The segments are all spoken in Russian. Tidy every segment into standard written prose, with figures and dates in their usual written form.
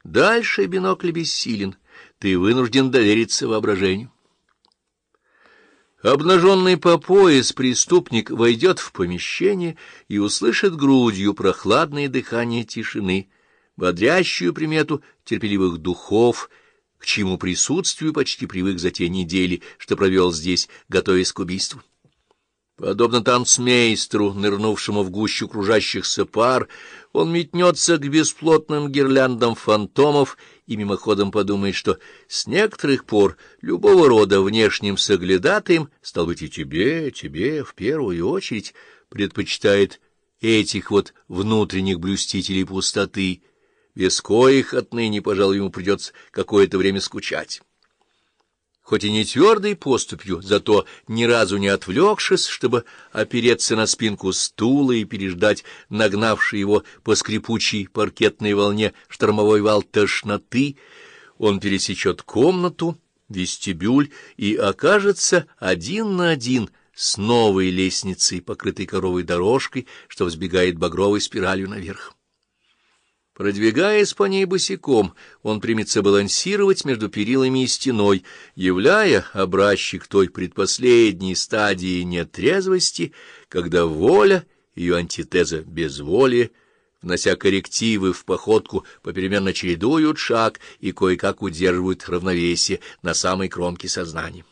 Дальше бинокль бессилен, ты вынужден довериться воображению. Обнаженный по пояс преступник войдет в помещение и услышит грудью прохладное дыхание тишины, бодрящую примету терпеливых духов, к чьему присутствию почти привык за те недели, что провел здесь, готовясь к убийству. Подобно танцмейстеру, нырнувшему в гущу кружащихся пар, он метнется к бесплотным гирляндам фантомов и мимоходом подумает, что с некоторых пор любого рода внешним соглядатаем, стал быть, и тебе в первую очередь, предпочитает этих вот внутренних блюстителей пустоты, без коих отныне, пожалуй, ему придется какое-то время скучать. Хоть и не твердой поступью, зато ни разу не отвлекшись, чтобы опереться на спинку стула и переждать нагнавший его по скрипучей паркетной волне штормовой вал тошноты, он пересечет комнату, вестибюль и окажется один на один с новой лестницей, покрытой ковровой дорожкой, что взбегает багровой спиралью наверх. Продвигаясь по ней босиком, он примется балансировать между перилами и стеной, являя образчик той предпоследней стадии нетрезвости, когда воля, ее антитеза безволие, внося коррективы в походку, попеременно чередуют шаг и кое-как удерживают равновесие на самой кромке сознания.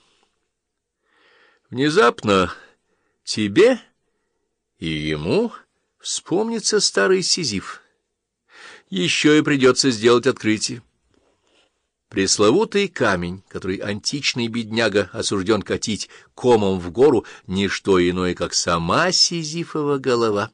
Внезапно тебе и ему вспомнится старый Сизиф. Еще и придется сделать открытие. Пресловутый камень, который античный бедняга осужден катить комом в гору, не что иное, как сама Сизифова голова.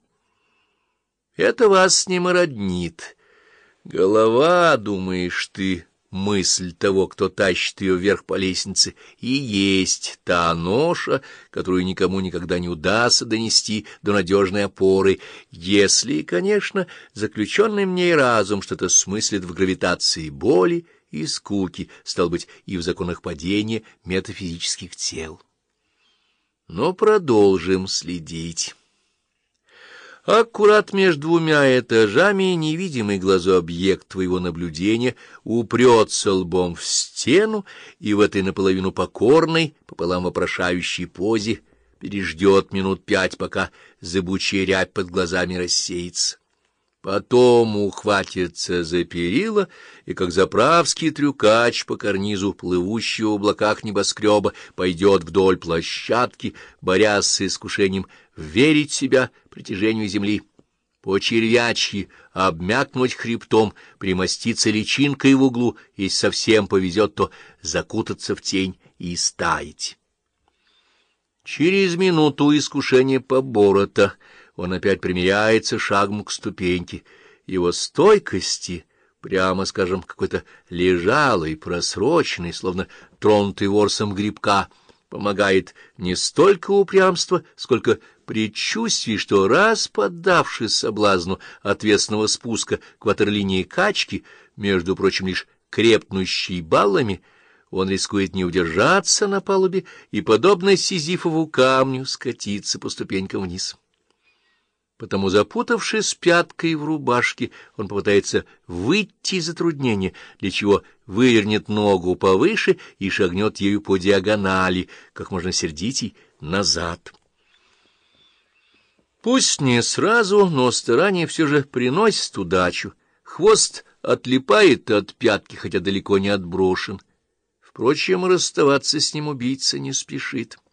Это вас с ним и роднит. Голова, думаешь ты, мысль того, кто тащит ее вверх по лестнице, и есть та ноша, которую никому никогда не удастся донести до надежной опоры, если, конечно, заключенный в ней разум что-то смыслит в гравитации боли и скуки, стал быть, и в законах падения метафизических тел. Но продолжим следить. Аккурат между двумя этажами невидимый глазу объект твоего наблюдения упрется лбом в стену и в этой наполовину покорной, пополам вопрошающей позе переждет минут 5, пока зыбучая рябь под глазами рассеется. Потом ухватится за перила и, как заправский трюкач по карнизу плывущего в облаках небоскреба, пойдет вдоль площадки, борясь с искушением верить себя притяжению земли, по-червячьи обмякнуть хребтом, примоститься личинкой в углу, и совсем повезет, то закутаться в тень и стаять. Через минуту искушение поборота он опять примиряется шагом к ступеньке. Его стойкости, прямо скажем, какой-то лежалый, просроченный, словно тронутый ворсом грибка, помогает не столько упрямство, сколько предчувствие, что раз поддавшись соблазну отвесного спуска к ватерлинии качки, между прочим, лишь крепнущей баллами, он рискует не удержаться на палубе и, подобно Сизифову камню, скатиться по ступенькам вниз. Потому, запутавшись пяткой в рубашке, он попытается выйти из затруднения, для чего вывернет ногу повыше и шагнет ею по диагонали, как можно сердитей, назад. Пусть не сразу, но старание все же приносит удачу. Хвост отлипает от пятки, хотя далеко не отброшен. Впрочем, расставаться с ним убийца не спешит.